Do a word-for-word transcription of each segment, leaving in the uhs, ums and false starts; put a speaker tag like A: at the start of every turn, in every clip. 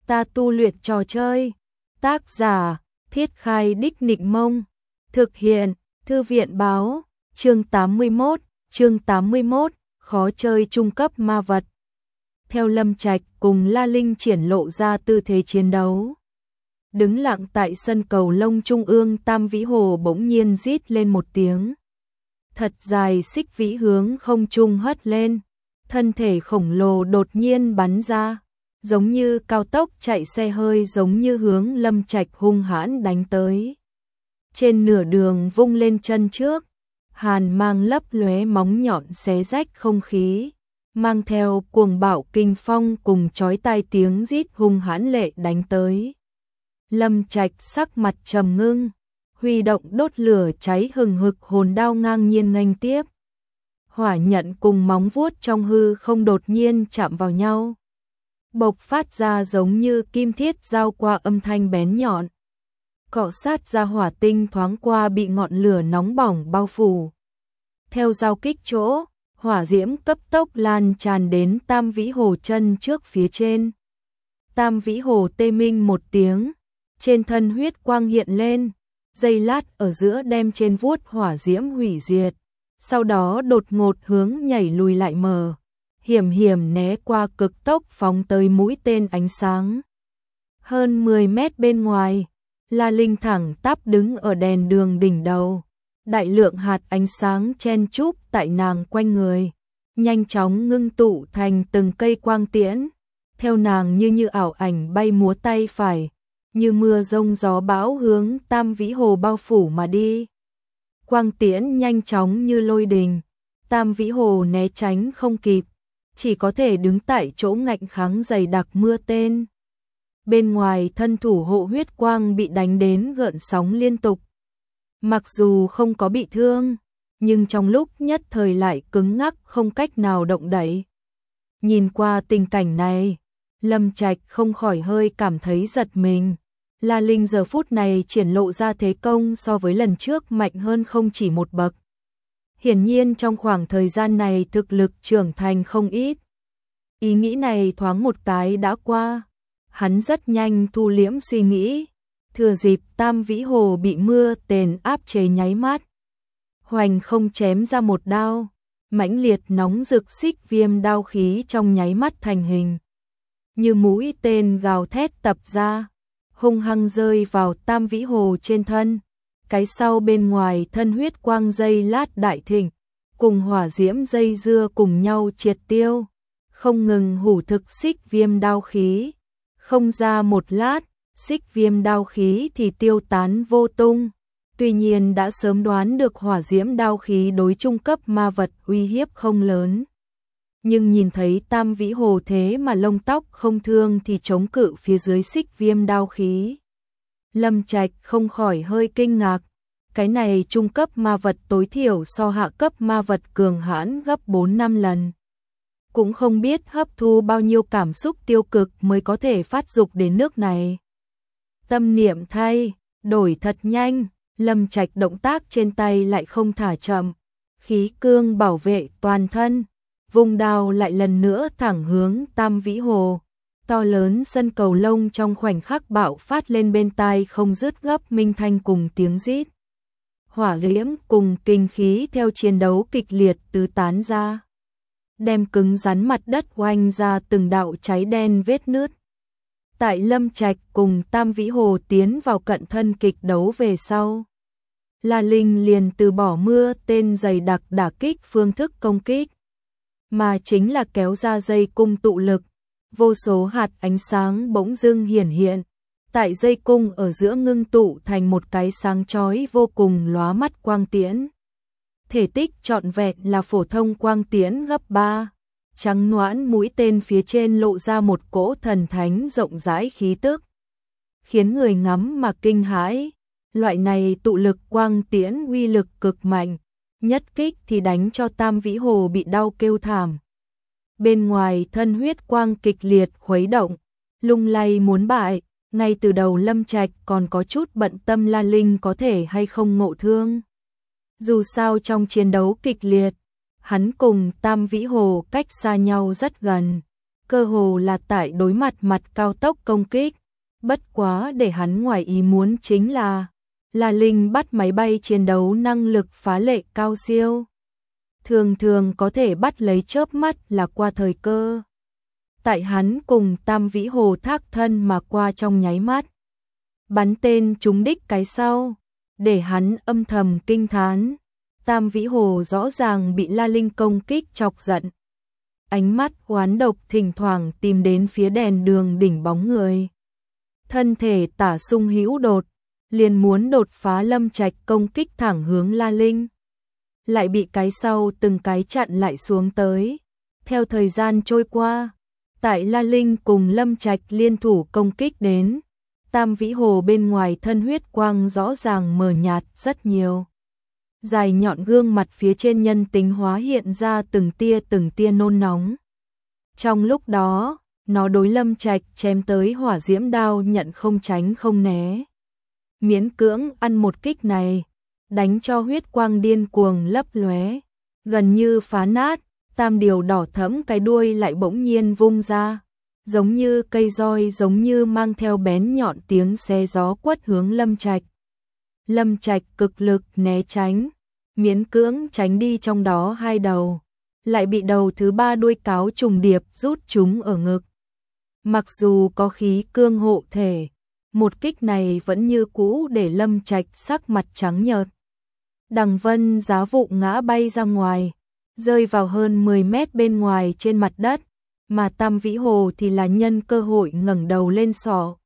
A: Ta tu luyện trò chơi. Tác giả: Thiết Khai Đích Nịnh Mông. Thực hiện: Thư viện báo. Chương tám mươi mốt, chương tám mươi mốt, khó chơi trung cấp ma vật. Theo Lâm Trạch cùng La Linh triển lộ ra tư thế chiến đấu. Đứng lặng tại sân cầu lông trung ương, Tam Vĩ Hồ bỗng nhiên rít lên một tiếng. Thật dài xích vĩ hướng không trung hất lên, thân thể khổng lồ đột nhiên bắn ra, giống như cao tốc chạy xe hơi, giống như hướng Lâm Trạch hung hãn đánh tới. Trên nửa đường vung lên chân trước, hàn mang lấp lóe móng nhọn xé rách không khí, mang theo cuồng bạo kinh phong cùng chói tai tiếng rít hung hãn lệ đánh tới. Lâm Trạch sắc mặt trầm ngưng, huy động đốt lửa cháy hừng hực hồn đao ngang nhiên nghênh tiếp. Hỏa nhận cùng móng vuốt trong hư không đột nhiên chạm vào nhau, bộc phát ra giống như kim thiết giao qua âm thanh bén nhọn. Cọ sát ra hỏa tinh thoáng qua bị ngọn lửa nóng bỏng bao phủ. Theo giao kích chỗ, hỏa diễm cấp tốc lan tràn đến Tam Vĩ Hồ chân trước phía trên. Tam Vĩ Hồ tê minh một tiếng, trên thân huyết quang hiện lên, giây lát ở giữa đem trên vuốt hỏa diễm hủy diệt, sau đó đột ngột hướng nhảy lùi lại mờ, hiểm hiểm né qua cực tốc phóng tới mũi tên ánh sáng. Hơn mười mét bên ngoài, La Linh thẳng tắp đứng ở đèn đường đỉnh đầu, đại lượng hạt ánh sáng chen chúc tại nàng quanh người, nhanh chóng ngưng tụ thành từng cây quang tiễn, theo nàng như như ảo ảnh bay múa tay phải, như mưa rông gió bão hướng Tam Vĩ Hồ bao phủ mà đi. Quang tiễn nhanh chóng như lôi đình, Tam Vĩ Hồ né tránh không kịp, chỉ có thể đứng tại chỗ ngạnh kháng dày đặc mưa tên. Bên ngoài thân thủ hộ huyết quang bị đánh đến gợn sóng liên tục. Mặc dù không có bị thương, nhưng trong lúc nhất thời lại cứng ngắc không cách nào động đậy. Nhìn qua tình cảnh này, Lâm Trạch không khỏi hơi cảm thấy giật mình. La Linh giờ phút này triển lộ ra thế công so với lần trước mạnh hơn không chỉ một bậc. Hiển nhiên trong khoảng thời gian này thực lực trưởng thành không ít. Ý nghĩ này thoáng một cái đã qua. Hắn rất nhanh thu liễm suy nghĩ, thừa dịp Tam Vĩ Hồ bị mưa tên áp chế nháy mắt. Hoành không chém ra một đao, mãnh liệt nóng rực xích viêm đao khí trong nháy mắt thành hình. Như mũi tên gào thét tập ra, hung hăng rơi vào Tam Vĩ Hồ trên thân. Cái sau bên ngoài thân huyết quang dây lát đại thịnh, cùng hỏa diễm dây dưa cùng nhau triệt tiêu, không ngừng hủ thực xích viêm đao khí. Không ra một lát, xích viêm đao khí thì tiêu tán vô tung. Tuy nhiên đã sớm đoán được hỏa diễm đao khí đối trung cấp ma vật uy hiếp không lớn. Nhưng nhìn thấy Tam Vĩ Hồ thế mà lông tóc không thương thì chống cự phía dưới xích viêm đao khí. Lâm Trạch không khỏi hơi kinh ngạc. Cái này trung cấp ma vật tối thiểu so hạ cấp ma vật cường hãn gấp bốn năm lần. Cũng không biết hấp thu bao nhiêu cảm xúc tiêu cực mới có thể phát dục đến nước này. Tâm niệm thay, đổi thật nhanh, Lâm Trạch động tác trên tay lại không thả chậm, khí cương bảo vệ toàn thân, vùng đao lại lần nữa thẳng hướng Tam Vĩ Hồ. To lớn sân cầu lông trong khoảnh khắc bạo phát lên, bên tai không dứt gấp minh thanh cùng tiếng rít. Hỏa diễm cùng kinh khí theo chiến đấu kịch liệt tứ tán ra, đem cứng rắn mặt đất oanh ra từng đạo cháy đen vết nứt. Tại Lâm Trạch cùng Tam Vĩ Hồ tiến vào cận thân kịch đấu về sau, La Linh liền từ bỏ mưa tên dày đặc đả kích phương thức công kích, mà chính là kéo ra dây cung tụ lực. Vô số hạt ánh sáng bỗng dưng hiển hiện, tại dây cung ở giữa ngưng tụ thành một cái sáng chói vô cùng lóa mắt quang tiễn. Thể tích trọn vẹn là phổ thông quang tiễn gấp ba, trắng noãn mũi tên phía trên lộ ra một cỗ thần thánh rộng rãi khí tức, khiến người ngắm mà kinh hãi. Loại này tụ lực quang tiễn uy lực cực mạnh, nhất kích thì đánh cho Tam Vĩ Hồ bị đau kêu thảm. Bên ngoài thân huyết quang kịch liệt khuấy động, lung lay muốn bại. Ngay từ đầu Lâm Trạch còn có chút bận tâm La Linh có thể hay không ngộ thương. Dù sao trong chiến đấu kịch liệt, hắn cùng Tam Vĩ Hồ cách xa nhau rất gần, cơ hồ là tại đối mặt mặt cao tốc công kích. Bất quá để hắn ngoài ý muốn chính là La Linh bắt máy bay chiến đấu năng lực phá lệ cao siêu. Thường thường có thể bắt lấy chớp mắt là qua thời cơ. Tại hắn cùng Tam Vĩ Hồ thác thân mà qua trong nháy mắt. Bắn tên trúng đích cái sau, để hắn âm thầm kinh thán. Tam Vĩ Hồ rõ ràng bị La Linh công kích chọc giận. Ánh mắt oán độc thỉnh thoảng tìm đến phía đèn đường đỉnh bóng người. Thân thể tả sung hữu đột, liền muốn đột phá Lâm Trạch công kích thẳng hướng La Linh. Lại bị cái sau từng cái chặn lại xuống tới. Theo thời gian trôi qua, tại La Linh cùng Lâm Trạch liên thủ công kích đến, Tam Vĩ Hồ bên ngoài thân huyết quang rõ ràng mờ nhạt rất nhiều. Dài nhọn gương mặt phía trên nhân tính hóa hiện ra từng tia từng tia nôn nóng. Trong lúc đó, nó đối Lâm Trạch chém tới hỏa diễm đao nhận không tránh không né. Miễn cưỡng ăn một kích này, đánh cho huyết quang điên cuồng lấp lóe, gần như phá nát, tam điều đỏ thẫm cái đuôi lại bỗng nhiên vung ra, giống như cây roi, giống như mang theo bén nhọn tiếng xé gió quất hướng Lâm Trạch. Lâm Trạch cực lực né tránh, miễn cưỡng tránh đi trong đó hai đầu, lại bị đầu thứ ba đuôi cáo trùng điệp rút chúng ở ngực. Mặc dù có khí cương hộ thể, một kích này vẫn như cũ để Lâm Trạch sắc mặt trắng nhợt. Đằng vân giá vụ ngã bay ra ngoài, rơi vào hơn mười mét bên ngoài trên mặt đất, mà Tam Vĩ Hồ thì là nhân cơ hội ngẩng đầu lên sọ.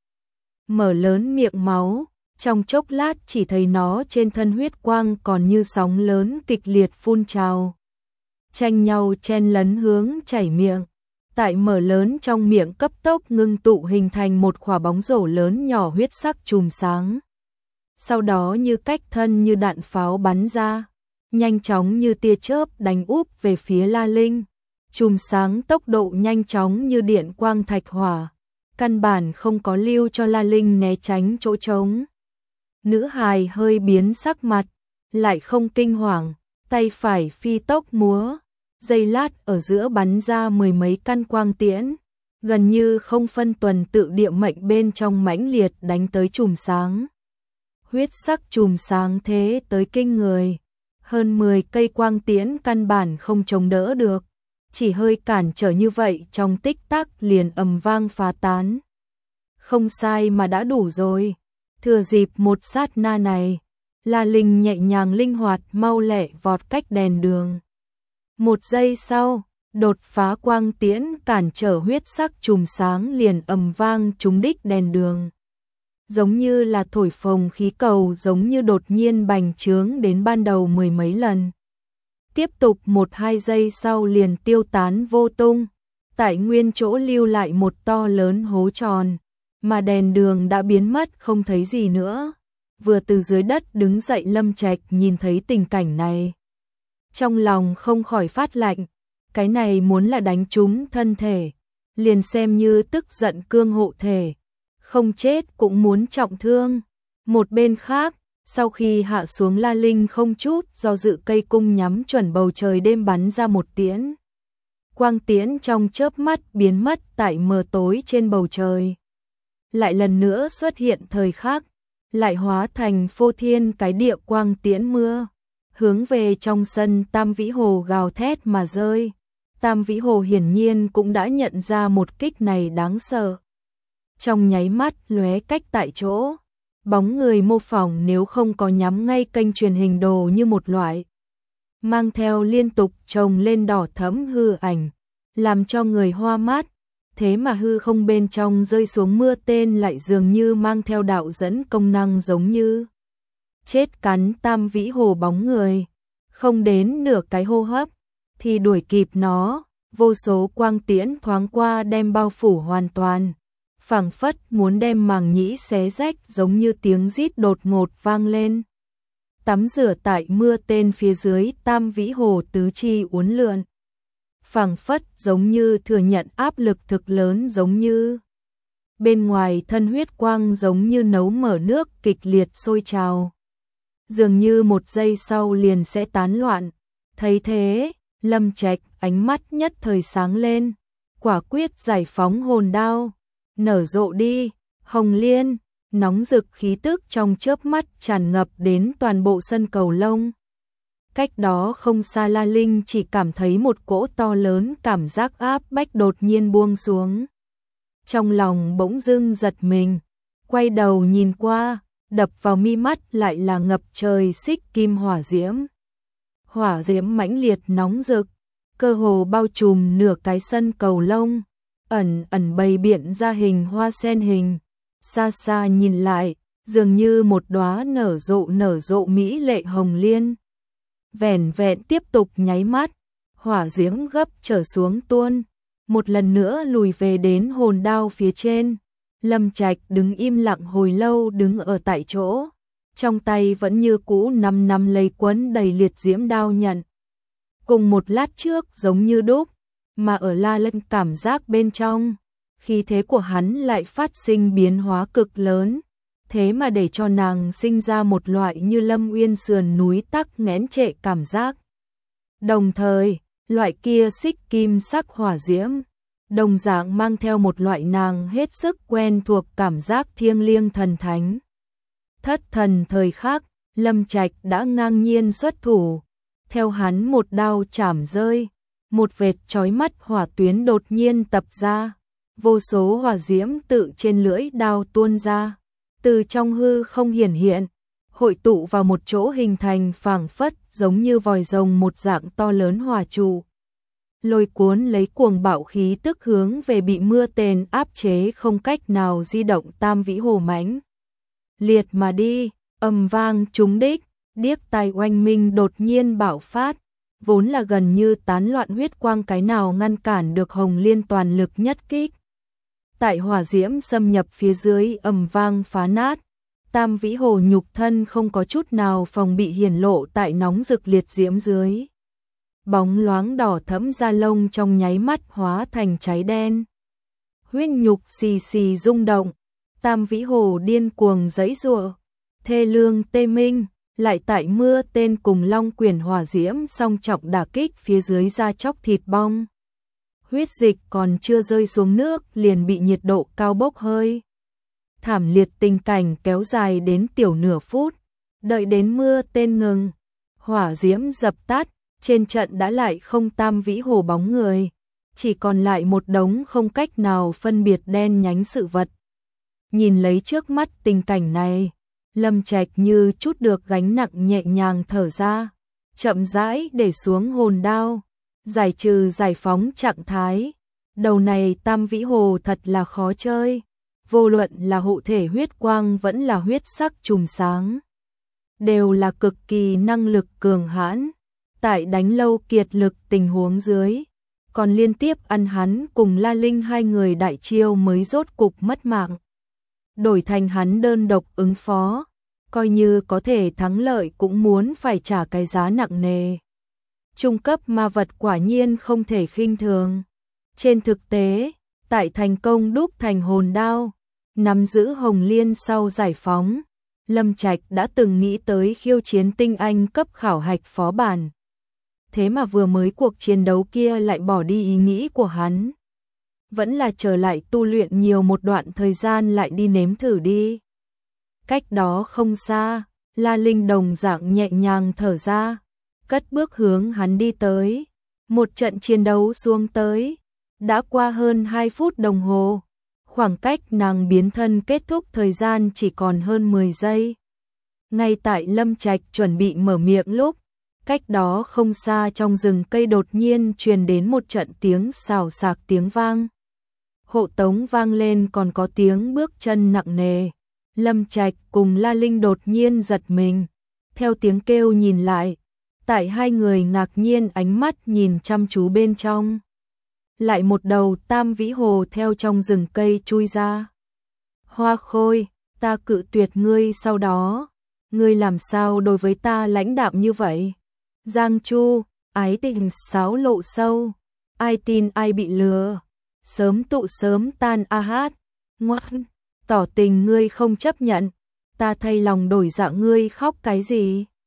A: Mở lớn miệng máu, trong chốc lát chỉ thấy nó trên thân huyết quang còn như sóng lớn kịch liệt phun trào. Tranh nhau chen lấn hướng chảy miệng, tại mở lớn trong miệng cấp tốc ngưng tụ hình thành một quả bóng rổ lớn nhỏ huyết sắc chùm sáng. Sau đó như cách thân như đạn pháo bắn ra, nhanh chóng như tia chớp đánh úp về phía La Linh. Chùm sáng tốc độ nhanh chóng như điện quang thạch hỏa, căn bản không có lưu cho La Linh né tránh chỗ trống. Nữ hài hơi biến sắc mặt, lại không kinh hoàng, tay phải phi tốc múa, giây lát ở giữa bắn ra mười mấy căn quang tiễn, gần như không phân tuần tự địa mệnh bên trong mãnh liệt đánh tới chùm sáng. Huyết sắc chùm sáng thế tới kinh người, hơn mười cây quang tiễn căn bản không chống đỡ được, chỉ hơi cản trở như vậy trong tích tắc liền ầm vang phá tán. Không sai mà đã đủ rồi. Thừa dịp một sát na này, La Linh nhẹ nhàng linh hoạt mau lẹ vọt cách đèn đường. Một giây sau, đột phá quang tiễn cản trở huyết sắc chùm sáng liền ầm vang trúng đích đèn đường. Giống như là thổi phồng khí cầu, giống như đột nhiên bành trướng đến ban đầu mười mấy lần. Tiếp tục một hai giây sau liền tiêu tán vô tung, tại nguyên chỗ lưu lại một to lớn hố tròn, mà đèn đường đã biến mất không thấy gì nữa. Vừa từ dưới đất đứng dậy Lâm Trạch nhìn thấy tình cảnh này, trong lòng không khỏi phát lạnh, cái này muốn là đánh trúng thân thể, liền xem như tức giận cương hộ thể, không chết cũng muốn trọng thương. Một bên khác, sau khi hạ xuống La Linh không chút do dự cây cung nhắm chuẩn bầu trời đêm bắn ra một tiễn. Quang tiễn trong chớp mắt biến mất tại mờ tối trên bầu trời. Lại lần nữa xuất hiện thời khắc, lại hóa thành phô thiên cái địa quang tiễn mưa, hướng về trong sân Tam Vĩ Hồ gào thét mà rơi. Tam Vĩ Hồ hiển nhiên cũng đã nhận ra một kích này đáng sợ. Trong nháy mắt lóe cách tại chỗ, bóng người mô phỏng nếu không có nhắm ngay kênh truyền hình đồ như một loại, mang theo liên tục chồng lên đỏ thẫm hư ảnh, làm cho người hoa mắt. Thế mà hư không bên trong rơi xuống mưa tên lại dường như mang theo đạo dẫn công năng, giống như chết cắn Tam Vĩ Hồ bóng người. Không đến nửa cái hô hấp thì đuổi kịp nó, vô số quang tiễn thoáng qua đem bao phủ hoàn toàn, phảng phất muốn đem màng nhĩ xé rách, giống như tiếng rít đột ngột vang lên. Tắm rửa tại mưa tên phía dưới, Tam Vĩ Hồ tứ chi uốn lượn, phảng phất giống như thừa nhận áp lực thực lớn, giống như bên ngoài thân huyết quang giống như nấu mở nước kịch liệt sôi trào, dường như một giây sau liền sẽ tán loạn. Thấy thế, Lâm Trạch ánh mắt nhất thời sáng lên, quả quyết giải phóng hồn đao, nở rộ đi, hồng liên, nóng rực khí tức trong chớp mắt tràn ngập đến toàn bộ sân cầu lông. Cách đó không xa La Linh chỉ cảm thấy một cỗ to lớn cảm giác áp bách đột nhiên buông xuống. Trong lòng bỗng dưng giật mình, quay đầu nhìn qua, đập vào mi mắt lại là ngập trời xích kim hỏa diễm. Hỏa diễm mãnh liệt nóng rực, cơ hồ bao trùm nửa cái sân cầu lông, ẩn ẩn bày biện ra hình hoa sen hình. Xa xa nhìn lại, dường như một đóa nở rộ nở rộ mỹ lệ hồng liên. Vẻn vẹn tiếp tục nháy mắt, hỏa diễm gấp trở xuống tuôn, một lần nữa lùi về đến hồn đao phía trên. Lâm Trạch đứng im lặng hồi lâu đứng ở tại chỗ, trong tay vẫn như cũ năm năm lấy quấn đầy liệt diễm đao nhận. Cùng một lát trước giống như đúc, mà ở La Linh cảm giác bên trong, khí thế của hắn lại phát sinh biến hóa cực lớn, thế mà để cho nàng sinh ra một loại như Lâm Uyên sườn núi tắc nghẽn trệ cảm giác. Đồng thời, loại kia xích kim sắc hỏa diễm, đồng dạng mang theo một loại nàng hết sức quen thuộc cảm giác thiêng liêng thần thánh. Thất thần thời khắc, Lâm Trạch đã ngang nhiên xuất thủ, theo hắn một đao chảm rơi, một vệt chói mắt hỏa tuyến đột nhiên tập ra, vô số hỏa diễm tự trên lưỡi đao tuôn ra, từ trong hư không hiển hiện, hội tụ vào một chỗ hình thành phảng phất giống như vòi rồng một dạng to lớn hỏa trụ. Lôi cuốn lấy cuồng bạo khí tức hướng về bị mưa tên áp chế không cách nào di động tam vĩ hồ mãnh liệt mà đi, ầm vang trúng đích, điếc tai oanh minh đột nhiên bạo phát, vốn là gần như tán loạn huyết quang cái nào ngăn cản được hồng liên toàn lực nhất kích. Tại hỏa diễm xâm nhập phía dưới ầm vang phá nát, tam vĩ hồ nhục thân không có chút nào phòng bị hiển lộ tại nóng rực liệt diễm dưới. Bóng loáng đỏ thẫm da lông trong nháy mắt hóa thành cháy đen. Huyết nhục xì xì rung động, tam vĩ hồ điên cuồng giãy giụa, thê lương tê minh, lại tại mưa tên cùng long quyển hỏa diễm song trọng đả kích phía dưới da chóc thịt bong. Huyết dịch còn chưa rơi xuống nước liền bị nhiệt độ cao bốc hơi. Thảm liệt tình cảnh kéo dài đến tiểu nửa phút, đợi đến mưa tên ngừng, hỏa diễm dập tắt, trên trận đã lại không tam vĩ hồ bóng người, chỉ còn lại một đống không cách nào phân biệt đen nhánh sự vật. Nhìn lấy trước mắt tình cảnh này, Lâm Trạch như chút được gánh nặng nhẹ nhàng thở ra, chậm rãi để xuống hồn đao, giải trừ giải phóng trạng thái. Đầu này tam vĩ hồ thật là khó chơi, vô luận là hộ thể huyết quang vẫn là huyết sắc trùm sáng, đều là cực kỳ năng lực cường hãn. Tại đánh lâu kiệt lực tình huống dưới, còn liên tiếp ăn hắn cùng La Linh hai người đại chiêu mới rốt cục mất mạng. Đổi thành hắn đơn độc ứng phó, coi như có thể thắng lợi cũng muốn phải trả cái giá nặng nề. Trung cấp ma vật quả nhiên không thể khinh thường. Trên thực tế, tại thành công đúc thành hồn đao, nắm giữ hồng liên sau giải phóng, Lâm Trạch đã từng nghĩ tới khiêu chiến tinh anh cấp khảo hạch phó bản. Thế mà vừa mới cuộc chiến đấu kia lại bỏ đi ý nghĩ của hắn. Vẫn là trở lại tu luyện nhiều một đoạn thời gian lại đi nếm thử đi. Cách đó không xa, La Linh đồng dạng nhẹ nhàng thở ra, cất bước hướng hắn đi tới. Một trận chiến đấu xuống tới, đã qua hơn hai phút đồng hồ. Khoảng cách nàng biến thân kết thúc thời gian chỉ còn hơn mười giây. Ngay tại Lâm Trạch chuẩn bị mở miệng lúc, cách đó không xa trong rừng cây đột nhiên truyền đến một trận tiếng xào xạc tiếng vang. Hộ tống vang lên còn có tiếng bước chân nặng nề. Lâm Trạch cùng La Linh đột nhiên giật mình, theo tiếng kêu nhìn lại, tại hai người ngạc nhiên ánh mắt nhìn chăm chú bên trong. Lại một đầu tam vĩ hồ theo trong rừng cây chui ra. Hoa Khôi, ta cự tuyệt ngươi sau đó, ngươi làm sao đối với ta lãnh đạm như vậy? Giang Chu, ái tình sáo lộ sâu, ai tin ai bị lừa, sớm tụ sớm tan a hát, ngoan, tỏ tình ngươi không chấp nhận, ta thay lòng đổi dạ ngươi khóc cái gì?